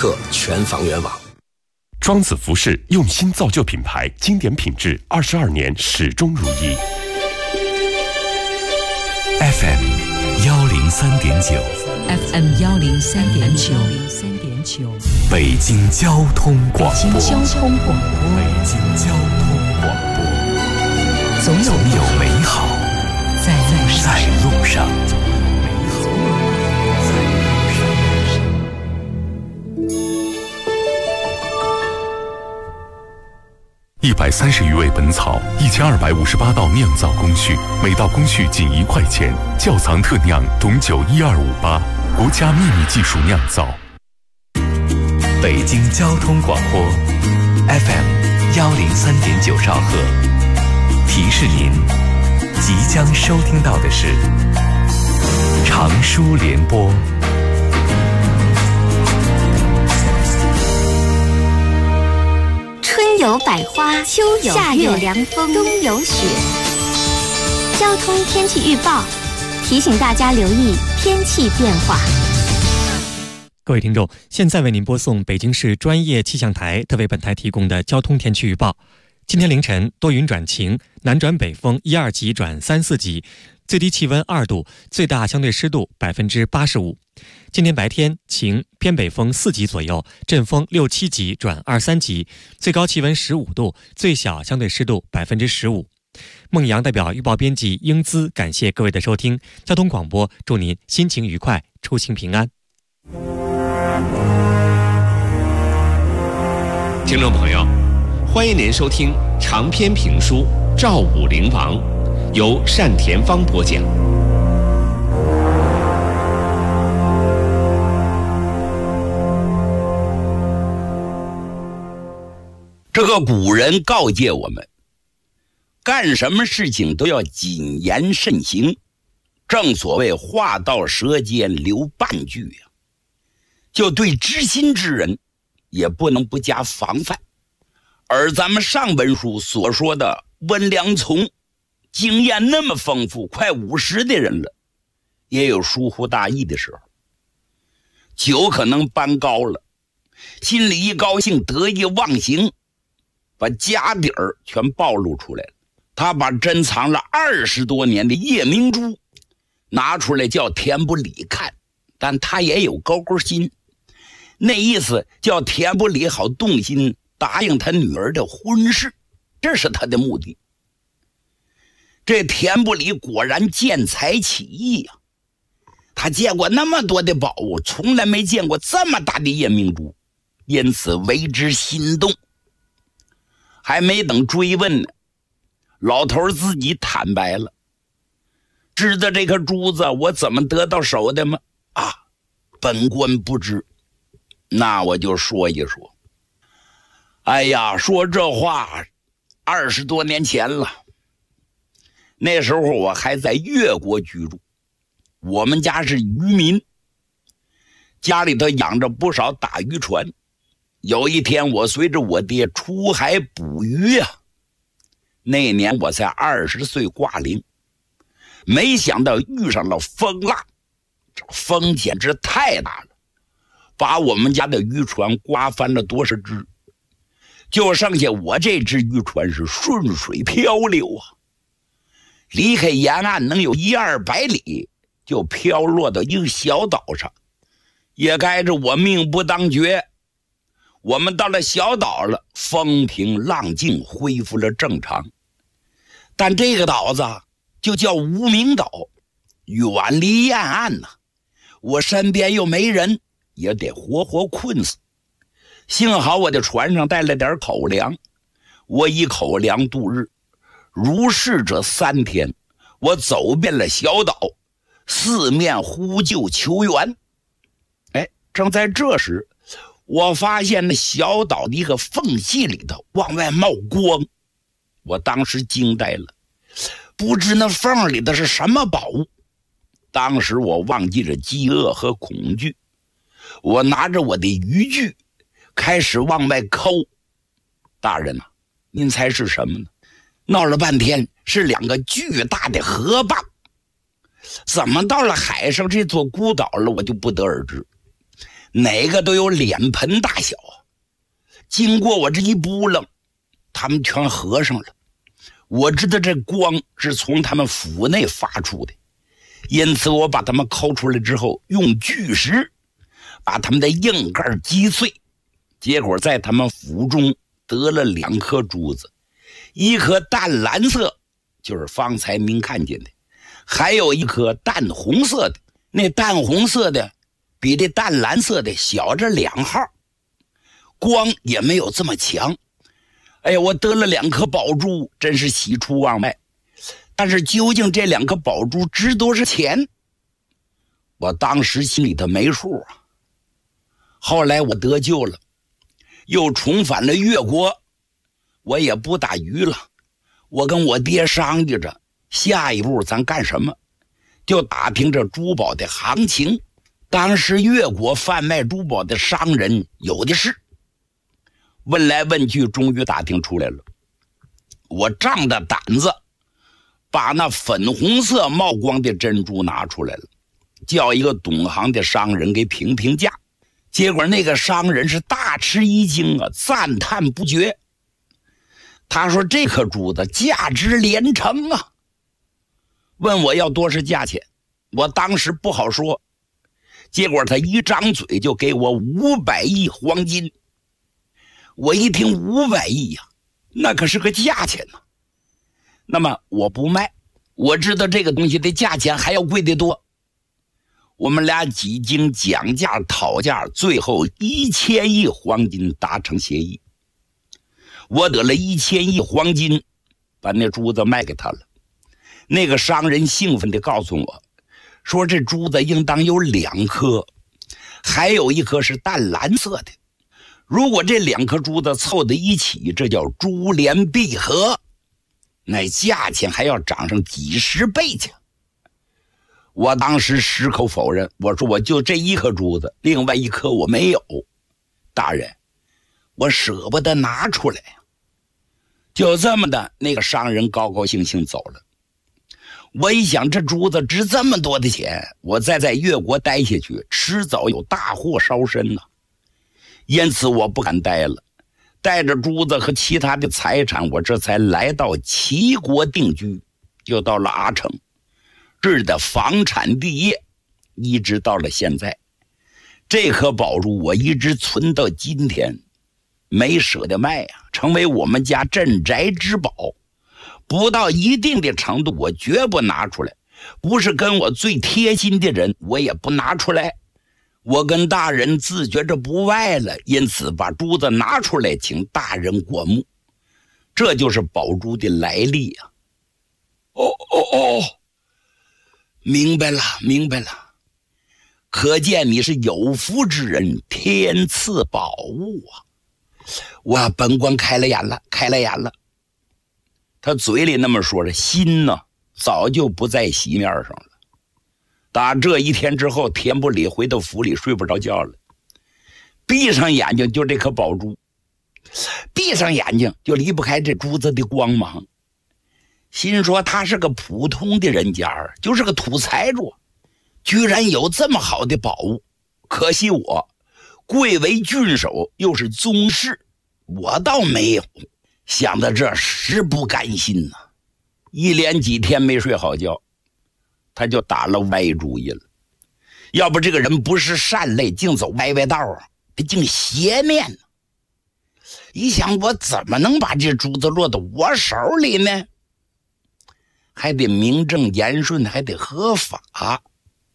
克全房源网。 庄子服饰用心造就品牌，经典品质22年始终如一。 FM 103.9 FM 103.9 北京交通广播。 北京交通广播。 北京交通广播。总有美好在路上。130余味本草，1258道酿造工序，每道工序仅1块钱。窖藏特酿董酒12588，国家秘密技术酿造。北京交通广播 FM 103.9兆赫，提示您即将收听到的是长舒联播。 春有百花，秋有夏有凉风，冬有雪。交通天气预报提醒大家留意天气变化。 各位听众，现在为您播送北京市专业气象台特为本台提供的交通天气预报。今天凌晨多云转晴，南转北风1、2级转3、4级，最低气温2度，最大相对湿度85%。今天白天晴，偏北风4级左右，阵风6、7级转2、3级，最高气温15度，最小相对湿度15%。孟阳代表预报编辑英姿感谢各位的收听，交通广播祝您心情愉快，出行平安。 听众朋友，欢迎您收听长篇评书《赵武灵王》，由单田芳播讲。 这个古人告诫我们，干什么事情都要谨言慎行，正所谓话到舌尖留半句呀。就对知心之人也不能不加防范。而咱们上本书所说的温良从，经验那么丰富，快50的人了，也有疏忽大意的时候。酒可能搬高了，心里一高兴得意忘形，把家底儿全暴露出来了。他把珍藏了20多年的夜明珠拿出来叫田不里看，但他也有勾勾心，那意思叫田不里好动心答应他女儿的婚事，这是他的目的。这田不里果然见财起意呀，他见过那么多的宝物，从来没见过这么大的夜明珠，因此为之心动。还没等追问呢，老头自己坦白了，知道这颗珠子我怎么得到手的吗？本官不知。那我就说一说。哎呀，说这话20多年前了，那时候我还在越国居住，我们家是渔民，家里头养着不少打渔船。有一天我随着我爹出海捕鱼呀，那年我才20岁挂零，没想到遇上了风浪，这风简直太大了，把我们家的渔船刮翻了多少只，就剩下我这只渔船是顺水漂流啊，离开沿岸能有100-200里，就飘落到一个小岛上。也该着我命不当绝，我们到了小岛了，风平浪静，恢复了正常。但这个岛子就叫无名岛，远离沿岸呐，我身边又没人，也得活活困死。幸好我的船上带了点口粮，我以口粮度日。如是这3天，我走遍了小岛，四面呼救求援。正在这时，我发现那小岛的一个缝隙里头往外冒光，我当时惊呆了，不知那缝里的是什么宝物。当时我忘记了饥饿和恐惧，我拿着我的渔具开始往外抠。大人呐，您猜是什么呢？闹了半天是2个巨大的河蚌，怎么到了海上这座孤岛了，我就不得而知。 哪个都有脸盆大小。经过我这一拨楞，他们全合上了。我知道这光是从他们腹内发出的，因此我把他们抠出来之后，用巨石把他们的硬盖击碎，结果在他们腹中得了2颗珠子，一颗淡蓝色，就是方才您看见的，还有一颗淡红色的。那淡红色的比这淡蓝色的小着2号，光也没有这么强。哎呀，我得了2颗宝珠，真是喜出望外。但是究竟这2颗宝珠值多少钱，我当时心里头没数啊。后来我得救了，又重返了越国，我也不打鱼了。我跟我爹商议着下一步咱干什么，就打听着珠宝的行情。当时越国贩卖珠宝的商人有的是，问来问去，终于打听出来了。我仗着胆子把那粉红色冒光的珍珠拿出来了，叫一个懂行的商人给评评价。结果那个商人是大吃一惊啊，赞叹不绝。他说这颗珠子价值连城啊，问我要多少价钱。我当时不好说，结果他一张嘴就给我500亿黄金。我一听500亿呀，那可是个价钱呢。那么我不卖，我知道这个东西的价钱还要贵得多。我们俩几经讲价讨价，最后1000亿黄金达成协议。我得了1000亿黄金，把那珠子卖给他了。那个商人兴奋地告诉我说，这珠子应当有2颗，还有一颗是淡蓝色的。如果这2颗珠子凑在一起，这叫珠联璧合，那价钱还要涨上几10倍去。我当时矢口否认，我说我就这1颗珠子，另外1颗我没有。大人，我舍不得拿出来呀。就这么的，那个商人高高兴兴走了。我一想，这珠子值这么多的钱，我再在越国待下去，迟早有大祸烧身呢。因此我不敢待了，带着珠子和其他的财产，我这才来到齐国定居，又到了阿城，这儿的房产地业，一直到了现在。这颗宝珠我一直存到今天，没舍得卖啊，成为我们家镇宅之宝。不到一定的程度，我绝不拿出来，不是跟我最贴心的人，我也不拿出来。我跟大人自觉着不外了，因此把珠子拿出来请大人过目。这就是宝珠的来历啊。明白了，可见你是有福之人，天赐宝物啊。我本官开了眼了。他嘴里那么说着，心呢早就不在席面上了。打这一天之后，天不里回到府里睡不着觉了，闭上眼睛就这颗宝珠，闭上眼睛就离不开这珠子的光芒。心说他是个普通的人家，就是个土财主，居然有这么好的宝物。可惜我贵为郡守，又是宗室，我倒没有。想到这实不甘心呐，一连几天没睡好觉，他就打了歪主意了。要不这个人不是善类，竟走歪道啊，他竟邪面呢。一想，我怎么能把这珠子落到我手里呢？还得名正言顺，还得合法。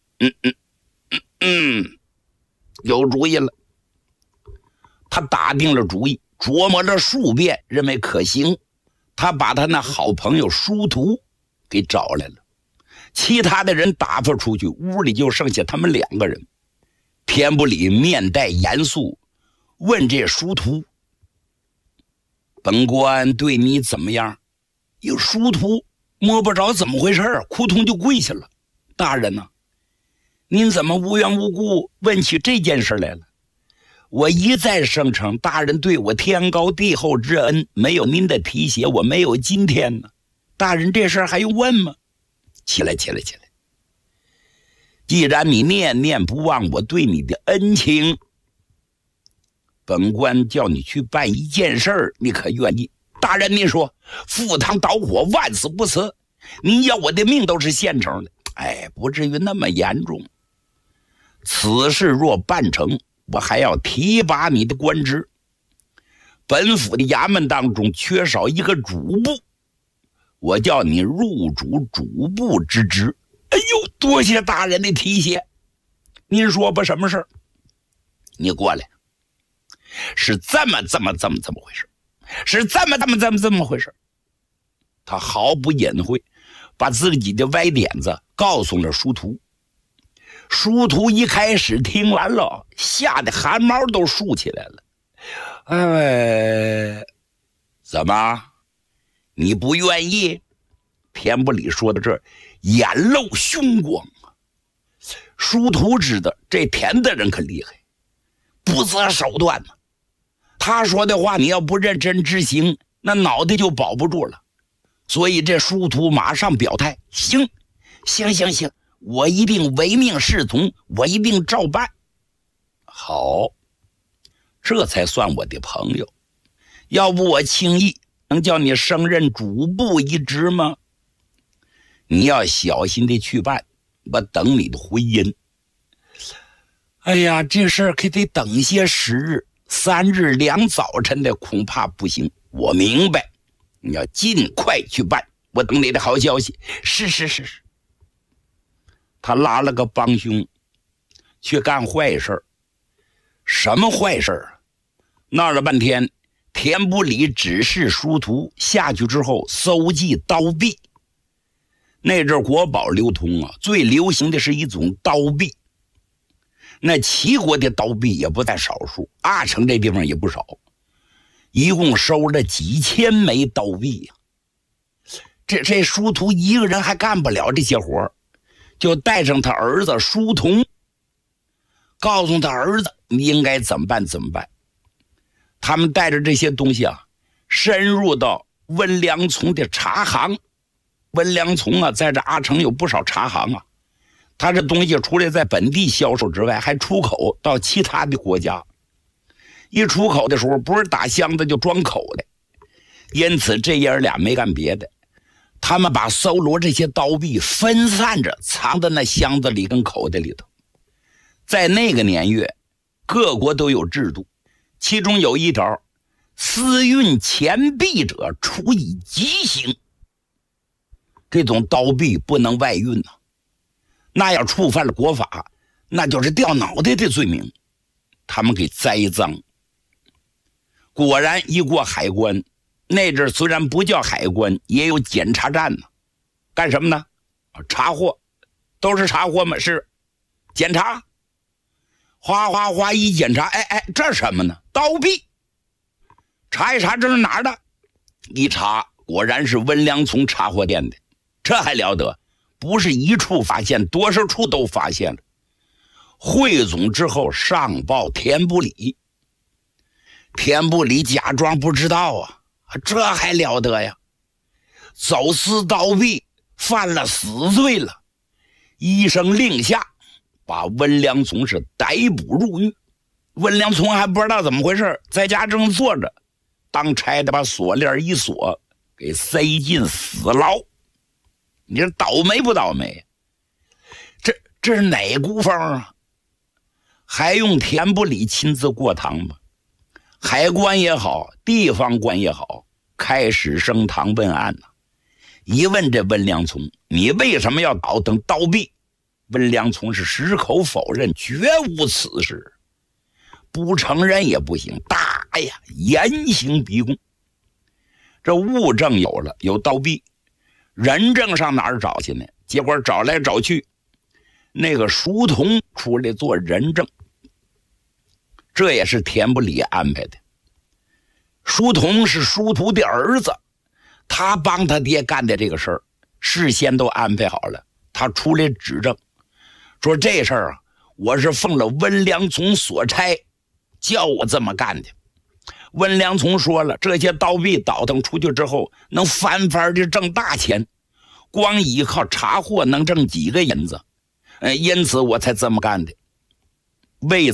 有主意了。他打定了主意，琢磨了数遍，认为可行。他把他那好朋友殊途给找来了，其他的人打发出去，屋里就剩下他们2个人。田不里面带严肃问这殊途：“本官对你怎么样？”有殊途摸不着怎么回事，扑通就跪下了：“大人呐，您怎么无缘无故问起这件事来了？我一再声称大人对我天高地厚之恩，没有您的提携，我没有今天呢。大人这事还用问吗？起来！既然你念念不忘我对你的恩情， 本官叫你去办一件事儿，你可愿意？大人，您说，赴汤蹈火，万死不辞。你要我的命都是现成的。哎，不至于那么严重。此事若办成，我还要提拔你的官职。本府的衙门当中缺少一个主簿，我叫你入主主簿之职。哎呦，多谢大人的提携。您说吧，什么事儿？你过来。是这么回事，是这么回事。他毫不隐晦，把自己的歪点子告诉了殊途。殊途一开始听完了，吓得汗毛都竖起来了。哎，怎么？你不愿意？田不里说到这儿，眼露凶光。殊途知道这田的人可厉害，不择手段呢。他说的话，你要不认真执行，那脑袋就保不住了。所以这殊途马上表态：行，我一定唯命是从，我一定照办。好，这才算我的朋友。要不我轻易能叫你升任主簿一职吗？你要小心的去办，我等你的回音。哎呀，这事儿可得等些时日，3日2早晨的恐怕不行。我明白，你要尽快去办，我等你的好消息。是。他拉了个帮凶去干坏事。什么坏事啊？闹了半天，田不里指示殊途下去之后搜集刀币。那阵国宝流通啊，最流行的是一种刀币。那齐国的刀币也不在少数，阿城这地方也不少，一共收了几千枚刀币呀。这殊途一个人还干不了这些活，就带上他儿子殊同，告诉他儿子你应该怎么办。他们带着这些东西啊，深入到温良从的茶行。温良从啊，在这阿城有不少茶行啊。他这东西除了在本地销售之外，还出口到其他的国家。一出口的时候，不是打箱子就装口的。因此这爷儿俩没干别的，他们把搜罗这些刀币分散着藏在那箱子里跟口袋里头。在那个年月，各国都有制度，其中有一条：私运钱币者处以极刑。这种刀币不能外运啊，那要触犯了国法，那就是掉脑袋的罪名。他们给栽赃。果然一过海关，那阵虽然不叫海关，也有检查站呢。干什么呢？查货。都是查货吗？是。检查。哗一检查，哎，这什么呢？刀币。查一查，这是哪儿的？一查，果然是温良从茶货店的。这还了得，不是一处发现，多少处都发现了。汇总之后上报田不里。田不里假装不知道啊，这还了得呀？走私刀币犯了死罪了，医生令下把温良从是逮捕入狱。温良从还不知道怎么回事，在家正坐着，当差的把锁链一锁，给塞进死牢。你这倒霉不倒霉？这是哪股风啊？还用田不里亲自过堂吗？海关也好，地方官也好，开始升堂问案呢。一问这温良从，你为什么要倒腾刀币？温良从是矢口否认，绝无此事。不承认也不行，打呀，严刑逼供。这物证有了，有刀币，人证上哪儿找去呢？结果找来找去，那个殊同出来做人证，这也是田不里安排的。殊同是殊途的儿子，他帮他爹干的这个事儿，事先都安排好了。他出来指证，说这事儿啊，我是奉了温良从所差，叫我这么干的。温良从说了，这些刀币倒腾出去之后，能翻番的挣大钱，光依靠查货能挣几个银子，因此我才这么干的。为此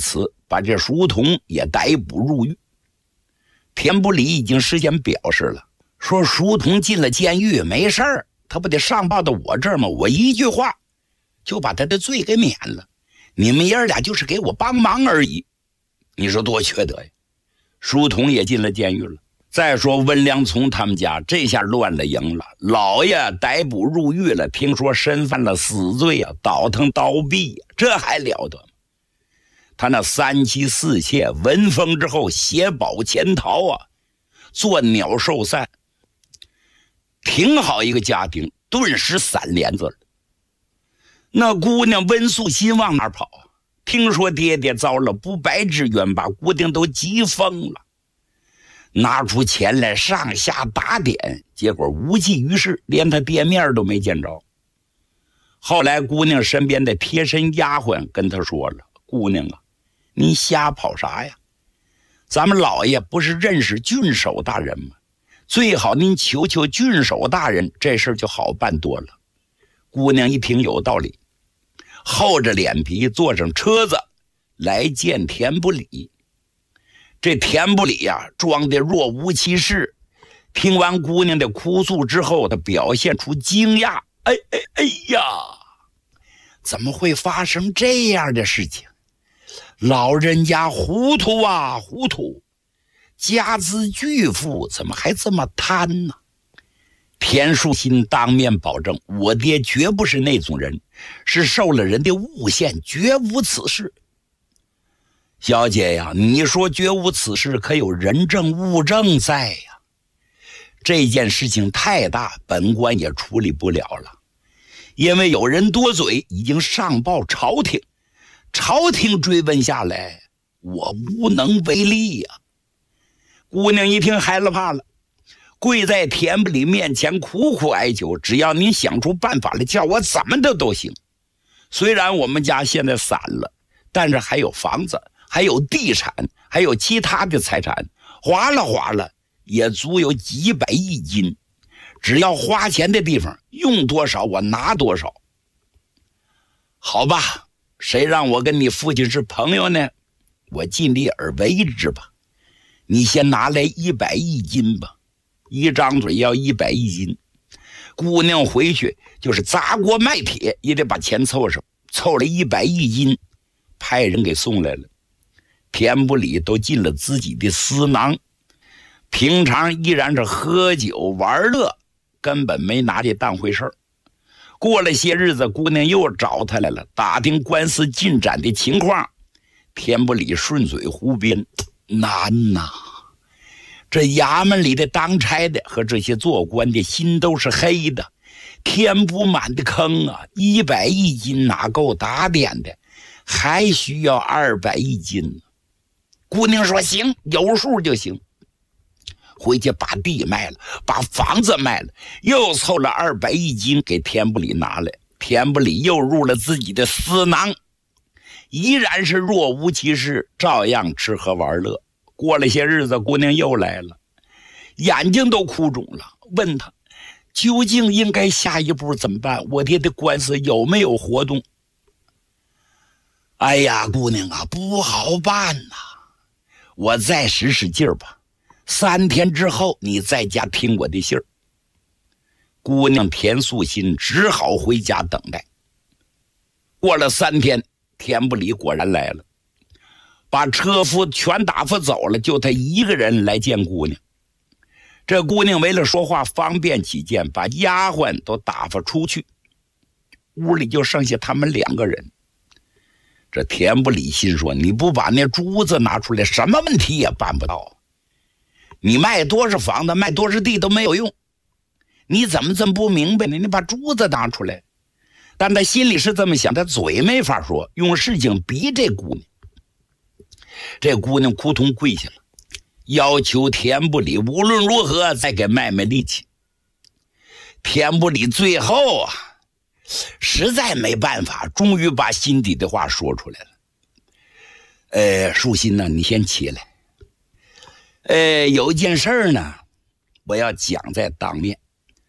把这书童也逮捕入狱。田不礼已经事先表示了，说书童进了监狱没事儿，他不得上报到我这儿吗？我一句话就把他的罪给免了，你们爷儿俩就是给我帮忙而已。你说多缺德呀！书童也进了监狱了。再说温良从他们家这下乱了营了，老爷逮捕入狱了，听说身犯了死罪啊，倒腾刀毙啊，这还了得吗？他那3妻4妾闻风之后携宝潜逃啊，做鸟兽散，挺好一个家庭顿时散帘子了。那姑娘温素心往哪儿跑啊？听说爹爹遭了不白之冤，把姑娘都急疯了，拿出钱来上下打点，结果无济于事，连他爹面都没见着。后来姑娘身边的贴身丫鬟跟他说了，姑娘啊，你瞎跑啥呀？咱们老爷不是认识郡守大人吗？最好您求求郡守大人，这事就好办多了。姑娘一听有道理，厚着脸皮坐上车子来见田不礼。这田不礼呀，装得若无其事，听完姑娘的哭诉之后，他表现出惊讶。哎呀，怎么会发生这样的事情？老人家糊涂啊糊涂，家资巨富，怎么还这么贪呢？田树新当面保证，我爹绝不是那种人，是受了人的诬陷，绝无此事。小姐呀，你说绝无此事，可有人证物证在呀？这件事情太大，本官也处理不了了，因为有人多嘴，已经上报朝廷，朝廷追问下来，我无能为力呀。姑娘一听害了怕了，跪在田不礼面前苦苦哀求，只要您想出办法来，叫我怎么的都行。虽然我们家现在散了，但是还有房子，还有地产，还有其他的财产，划了也足有几百亿金，只要花钱的地方，用多少我拿多少。好吧，谁让我跟你父亲是朋友呢？我尽力而为之吧。你先拿来100亿金吧，一张嘴要100亿金。姑娘回去就是砸锅卖铁也得把钱凑上，凑了100亿金，派人给送来了。田不礼都进了自己的私囊，平常依然是喝酒玩乐，根本没拿这当回事儿。过了些日子，姑娘又找他来了，打听官司进展的情况。田不礼顺嘴胡编，难呐！这衙门里的当差的和这些做官的心都是黑的，填不满的坑啊！100亿金哪够打点的，还需要200亿金。姑娘说行，有数就行。回去把地卖了，把房子卖了，又凑了200亿金给田不礼拿来。田不礼又入了自己的私囊，依然是若无其事，照样吃喝玩乐。过了些日子，姑娘又来了，眼睛都哭肿了，问他究竟应该下一步怎么办？我爹的官司有没有活动？哎呀，姑娘啊，不好办呐！我再使使劲儿吧，3天之后你在家听我的信儿。姑娘田素心只好回家等待。过了3天，田不礼果然来了，把车夫全打发走了，就他一个人来见姑娘。这姑娘为了说话方便起见，把丫鬟都打发出去，屋里就剩下他们2个人。这田不礼心说，你不把那珠子拿出来，什么问题也办不到。你卖多少房子，卖多少地都没有用，你怎么这么不明白呢？你把珠子拿出来。但他心里是这么想，他嘴没法说，用事情逼这姑娘。这姑娘扑通跪下了，要求田不礼无论如何再给卖力气。田不礼最后啊，实在没办法，终于把心底的话说出来了。树心呢，你先起来。有一件事呢，我要讲在当面。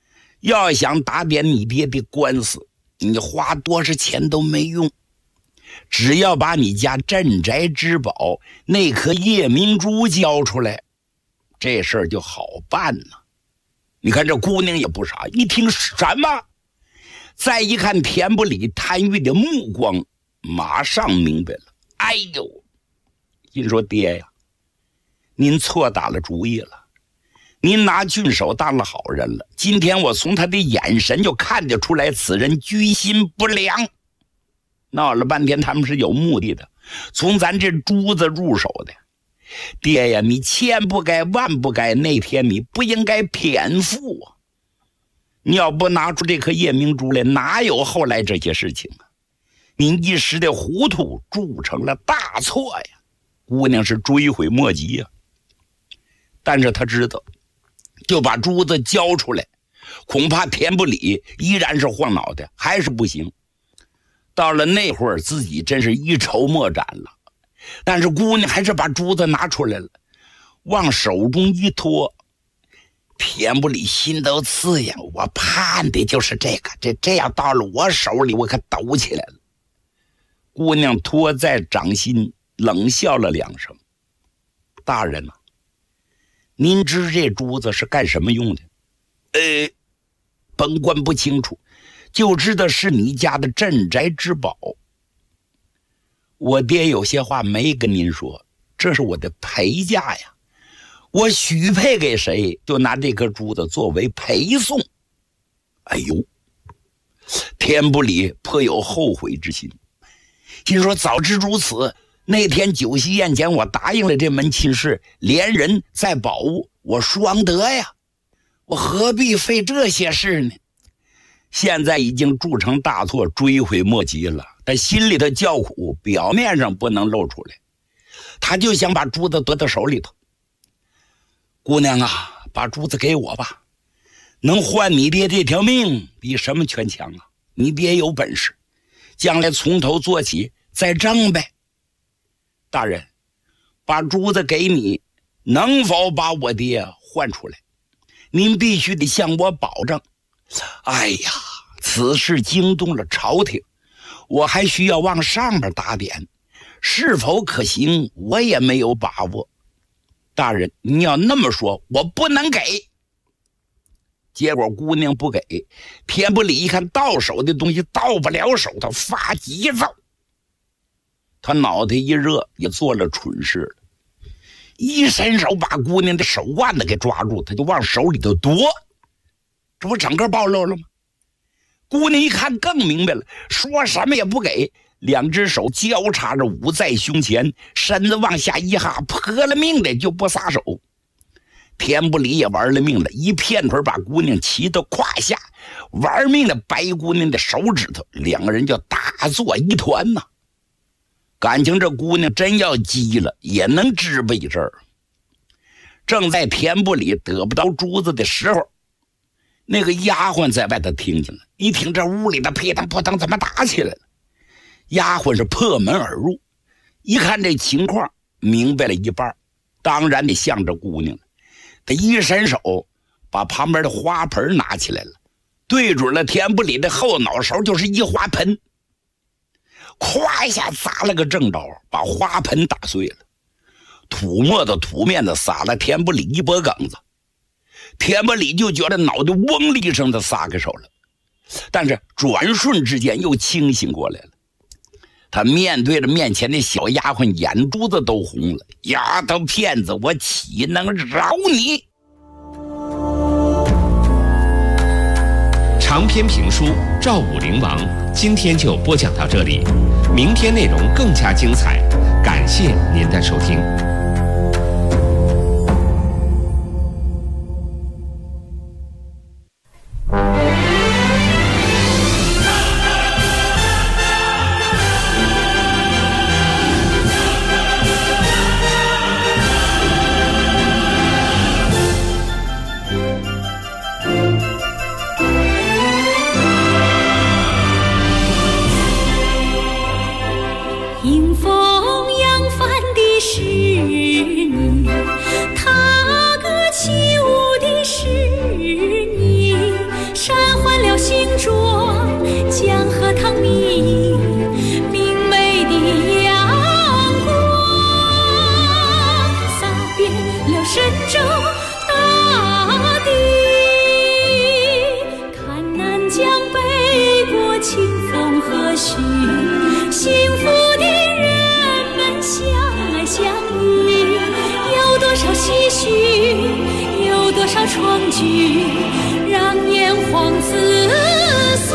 要想打点你爹的官司，你花多少钱都没用。 只要把你家镇宅之宝那颗夜明珠交出来，这事儿就好办了。你看这姑娘也不傻，一听什么，再一看田不理贪欲的目光，马上明白了。哎呦，心说爹呀，您错打了主意了，您拿郡守当了好人了。今天我从他的眼神就看得出来，此人居心不良。闹了半天他们是有目的的，从咱这珠子入手的。爹呀，你千不该万不该，那天你不应该偏负啊！你要不拿出这颗夜明珠来，哪有后来这些事情啊？您一时的糊涂铸成了大错呀！姑娘是追悔莫及呀。但是她知道，就把珠子交出来，恐怕田不理依然是晃脑袋，还是不行。到了那会儿，自己真是一筹莫展了。但是姑娘还是把珠子拿出来了，往手中一托，田不理心都刺痒，我盼的就是这个，这样到了我手里，我可抖起来了。姑娘托在掌心，冷笑了2声：“大人啊，您知这珠子是干什么用的？”“本官不清楚，就知道是你家的镇宅之宝。”“我爹有些话没跟您说，这是我的陪嫁呀，我许配给谁，就拿这颗珠子作为陪送。”哎呦，田不理颇有后悔之心，心说早知如此，那天酒席宴前我答应了这门亲事，连人再宝物，我双得呀，我何必费这些事呢？现在已经铸成大错，追悔莫及了。但心里的叫苦表面上不能露出来，他就想把珠子夺到手里头。姑娘啊，把珠子给我吧，能换你爹这条命比什么全强啊！你爹有本事，将来从头做起再挣呗。大人，把珠子给你，能否把我爹换出来？您必须得向我保证。哎呀，此事惊动了朝廷，我还需要往上边打点，是否可行我也没有把握。大人，你要那么说，我不能给。结果姑娘不给，田不理一看到手的东西到不了手，他发急躁，他脑袋一热，也做了蠢事了，一伸手把姑娘的手腕子给抓住，他就往手里头夺，这不整个暴露了吗？姑娘一看更明白了，说什么也不给，两只手交叉着捂在胸前，身子往下一哈，泼了命的就不撒手。田不理也玩了命了，一片腿把姑娘骑到胯下，玩命的掰姑娘的手指头，两个人就打作一团呐。感情这姑娘真要急了，也能支吧一阵儿。正在田不理得不到珠子的时候，那个丫鬟在外头听见了，一听这屋里的扑腾扑腾怎么打起来了，丫鬟是破门而入，一看这情况明白了一半，当然得向着姑娘了。他一伸手把旁边的花盆拿起来了，对准了田不理的后脑勺就是一花盆，咵一下砸了个正着，把花盆打碎了，土沫子土面子撒了田不理一脖梗子。田不理就觉得脑袋嗡的一声的撒开手了，但是转瞬之间又清醒过来了。他面对着面前的小丫鬟，眼珠子都红了。丫头片子，我岂能饶你？ 长篇评书《赵武灵王》今天就播讲到这里，明天内容更加精彩，感谢您的收听。 迎风扬帆的诗了神州大地。看南疆北国清风和煦，幸福的人们相爱相依。有多少唏嘘，有多少创举，让炎黄子孙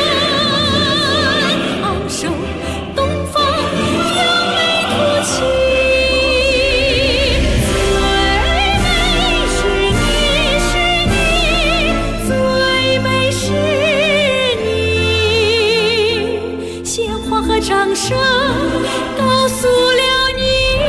昂首东方扬眉吐气。最美是你，是你，最美是你，鲜花和掌声告诉了你。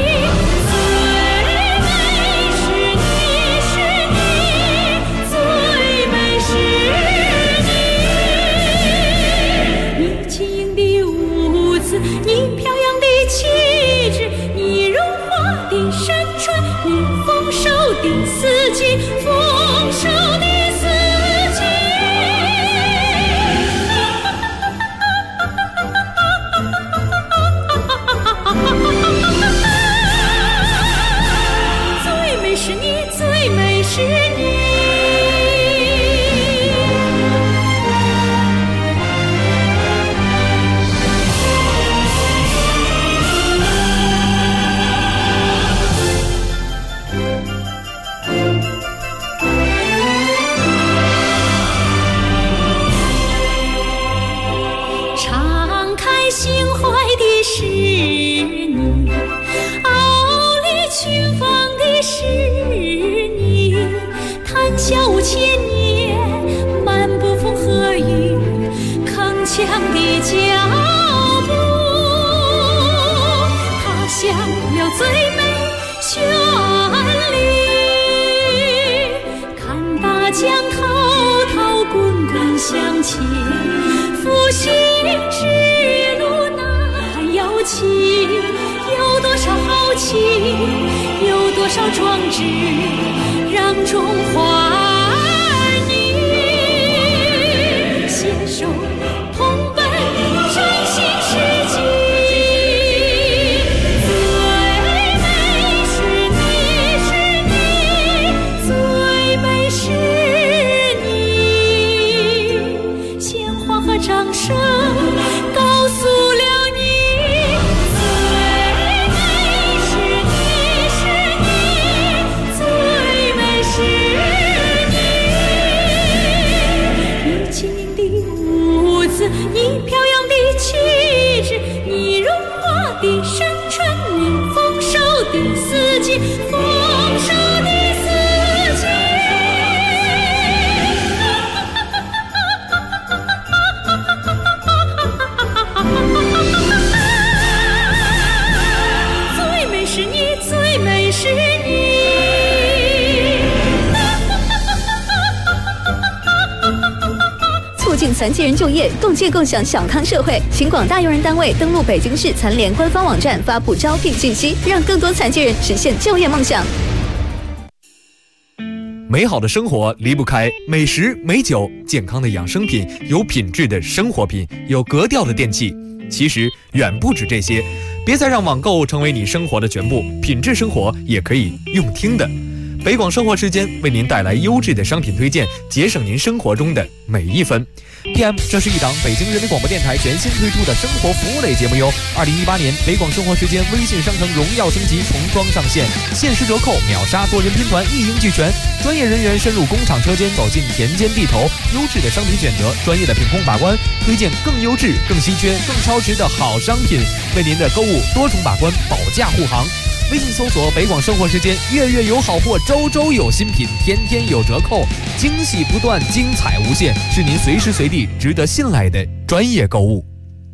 你飘扬的气质，你荣华的山川，你丰收的四季，丰收的四季。最美是你，最美是你。心怀的是你，傲立群芳的是你，谈笑无千年，漫步风和雨，铿锵的脚步，踏响了最美旋律。看大江滔滔滚滚向前，复兴之有多少豪气，有多少壮志，让中华儿女携手同奔崭新世纪。最美是你，是你，最美是你，鲜花和掌声告诉了你。你飘扬的气质，你荣华的山川，你丰收的四季，丰收的四季。最美是你，最美是你。 促进残疾人就业，共建共享小康社会。请广大用人单位登录北京市残联官方网站，发布招聘信息，让更多残疾人实现就业梦想。 美好的生活离不开美食、美酒、健康的养生品、有品质的生活品、有格调的电器。其实远不止这些，别再让网购成为你生活的全部，品质生活也可以用听的。北广生活时间为您带来优质的商品推荐，节省您生活中的每一分。PM， 这是一档北京人民广播电台全新推出的生活服务类节目哟。2018年北广生活时间微信商城荣耀升级重装上线，限时折扣秒杀，多人拼团一应俱全，专业人员深入工厂车间，走进田间地头，优质的商品选择，专业的品控把关，推荐更优质、更稀缺、更超值的好商品，为您的购物多重把关，保价护航。微信搜索北广生活时间，月月有好货，周周有新品，天天有折扣，惊喜不断，精彩无限，是您随时随地值得信赖的专业购物。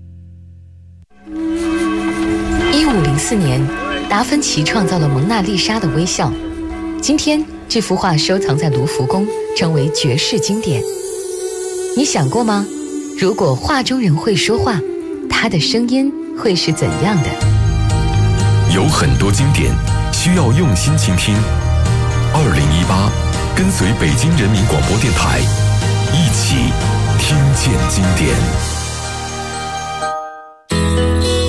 1504年，达芬奇创造了蒙娜丽莎的微笑。今天，这幅画收藏在卢浮宫，成为绝世经典。你想过吗？如果画中人会说话，他的声音会是怎样的？ 有很多经典需要用心倾听。2018，跟随北京人民广播电台，一起听见经典。